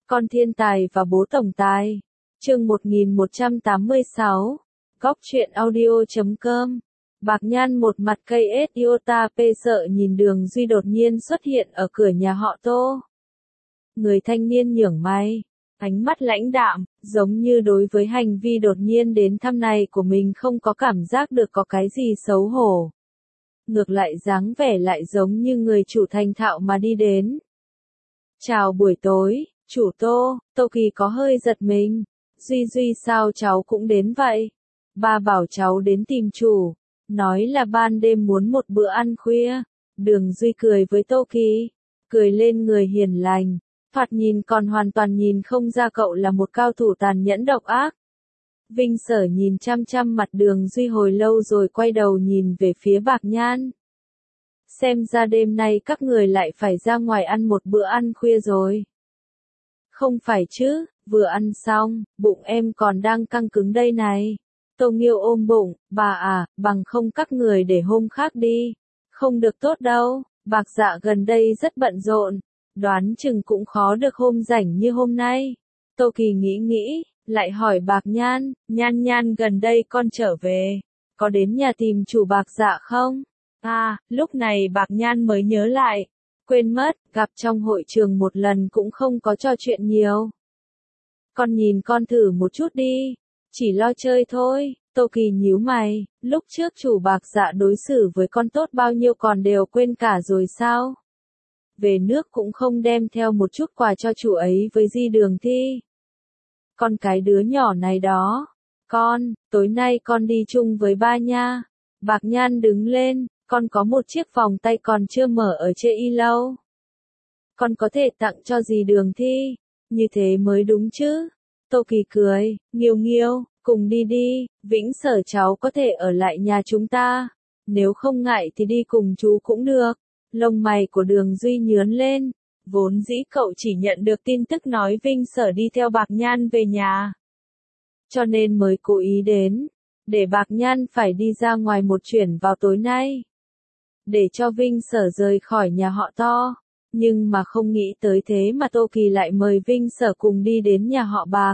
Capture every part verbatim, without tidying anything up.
Con thiên tài và bố tổng tài. Chương một nghìn một trăm tám mươi sáu. Góc truyện audio chấm com. Bạc Nhan một mặt cây ết iota p sợ nhìn Đường Duy đột nhiên xuất hiện ở cửa nhà họ Tô. Người thanh niên nhướng mày, ánh mắt lãnh đạm, giống như đối với hành vi đột nhiên đến thăm này của mình không có cảm giác được có cái gì xấu hổ. Ngược lại dáng vẻ lại giống như người chủ thành thạo mà đi đến. Chào buổi tối, chủ Tô. Tô Kỳ có hơi giật mình. Duy Duy sao cháu cũng đến vậy? Ba bảo cháu đến tìm chủ, nói là ban đêm muốn một bữa ăn khuya. Đường Duy cười với Tô Kỳ, cười lên người hiền lành, thoạt nhìn còn hoàn toàn nhìn không ra cậu là một cao thủ tàn nhẫn độc ác. Vinh Sở nhìn chăm chăm mặt Đường Duy hồi lâu rồi quay đầu nhìn về phía Bạc Nhan. Xem ra đêm nay các người lại phải ra ngoài ăn một bữa ăn khuya rồi. Không phải chứ, vừa ăn xong, bụng em còn đang căng cứng đây này. Tô Nghiêu ôm bụng, bà à, bằng không các người để hôm khác đi. Không được tốt đâu, Bạc Dạ gần đây rất bận rộn, đoán chừng cũng khó được hôm rảnh như hôm nay. Tô Kỳ nghĩ nghĩ, lại hỏi Bạc Nhan, Nhan Nhan gần đây con trở về, có đến nhà tìm chủ Bạc Dạ không? À, lúc này Bạc Nhan mới nhớ lại, quên mất, gặp trong hội trường một lần cũng không có trò chuyện nhiều. Con nhìn con thử một chút đi, chỉ lo chơi thôi. Tô Kỳ nhíu mày, lúc trước chủ Bạc Dạ đối xử với con tốt bao nhiêu còn đều quên cả rồi sao? Về nước cũng không đem theo một chút quà cho chủ ấy với Di Đường Thi. Con cái đứa nhỏ này đó. Con, tối nay con đi chung với ba nha. Bạc Nhan đứng lên, con có một chiếc vòng tay còn chưa mở ở chê y lâu. Con có thể tặng cho Di Đường Thi, như thế mới đúng chứ. Tô Kỳ cười, Nghiêu Nghiêu, cùng đi đi, Vĩnh Sở cháu có thể ở lại nhà chúng ta. Nếu không ngại thì đi cùng chú cũng được. Lông mày của Đường Duy nhướng lên, vốn dĩ cậu chỉ nhận được tin tức nói Vinh Sở đi theo Bạc Nhan về nhà. Cho nên mới cố ý đến, để Bạc Nhan phải đi ra ngoài một chuyến vào tối nay. Để cho Vinh Sở rời khỏi nhà họ To. Nhưng mà không nghĩ tới thế mà Tô Kỳ lại mời Vinh Sở cùng đi đến nhà họ Bạc.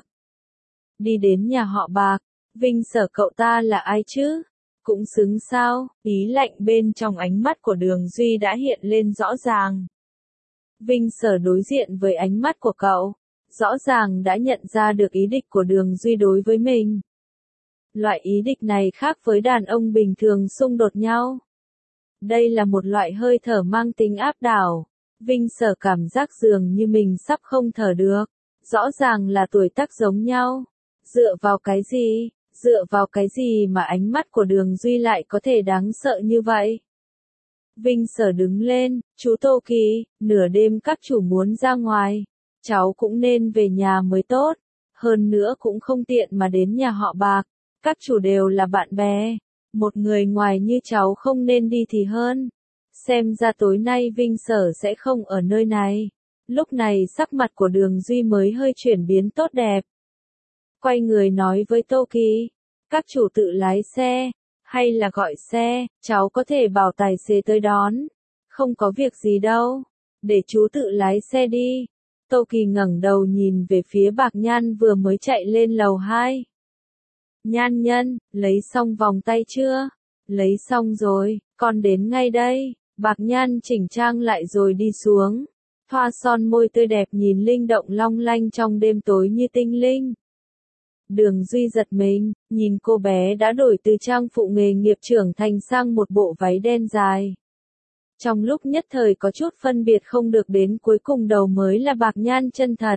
Đi đến nhà họ Bạc, Vinh Sở cậu ta là ai chứ? Cũng xứng sao? Ý lạnh bên trong ánh mắt của Đường Duy đã hiện lên rõ ràng. Vinh Sở đối diện với ánh mắt của cậu, rõ ràng đã nhận ra được ý địch của Đường Duy đối với mình. Loại ý địch này khác với đàn ông bình thường xung đột nhau. Đây là một loại hơi thở mang tính áp đảo. Vinh Sở cảm giác dường như mình sắp không thở được. Rõ ràng là tuổi tác giống nhau. Dựa vào cái gì? Dựa vào cái gì mà ánh mắt của Đường Duy lại có thể đáng sợ như vậy? Vinh Sở đứng lên, chú Tô Kỳ, nửa đêm các chủ muốn ra ngoài. Cháu cũng nên về nhà mới tốt. Hơn nữa cũng không tiện mà đến nhà họ Bạc. Các chủ đều là bạn bè. Một người ngoài như cháu không nên đi thì hơn. Xem ra tối nay Vinh Sở sẽ không ở nơi này. Lúc này sắc mặt của Đường Duy mới hơi chuyển biến tốt đẹp. Quay người nói với Tô Kỳ, các chủ tự lái xe, hay là gọi xe, cháu có thể bảo tài xế tới đón. Không có việc gì đâu, để chú tự lái xe đi. Tô Kỳ ngẩng đầu nhìn về phía Bạc Nhan vừa mới chạy lên lầu hai. Nhan Nhân, lấy xong vòng tay chưa? Lấy xong rồi, con đến ngay đây. Bạc Nhan chỉnh trang lại rồi đi xuống. Thoa son môi tươi đẹp nhìn linh động long lanh trong đêm tối như tinh linh. Đường Duy giật mình, nhìn cô bé đã đổi từ trang phụ nghề nghiệp trưởng thành sang một bộ váy đen dài. Trong lúc nhất thời có chút phân biệt không được đến cuối cùng đầu mới là Bạc Nhan chân thật.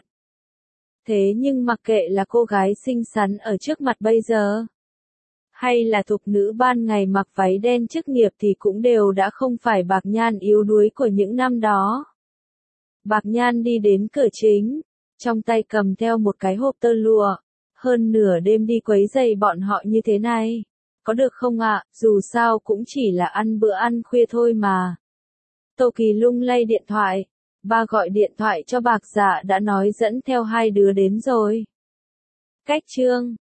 Thế nhưng mặc kệ là cô gái xinh xắn ở trước mặt bây giờ, hay là thục nữ ban ngày mặc váy đen chức nghiệp thì cũng đều đã không phải Bạc Nhan yếu đuối của những năm đó. Bạc Nhan đi đến cửa chính, trong tay cầm theo một cái hộp tơ lụa. Hơn nửa đêm đi quấy rầy bọn họ như thế này. Có được không ạ, à? Dù sao cũng chỉ là ăn bữa ăn khuya thôi mà. Tô Kỳ lung lay điện thoại. Ba gọi điện thoại cho Bạc Dạ đã nói dẫn theo hai đứa đến rồi. Cách chương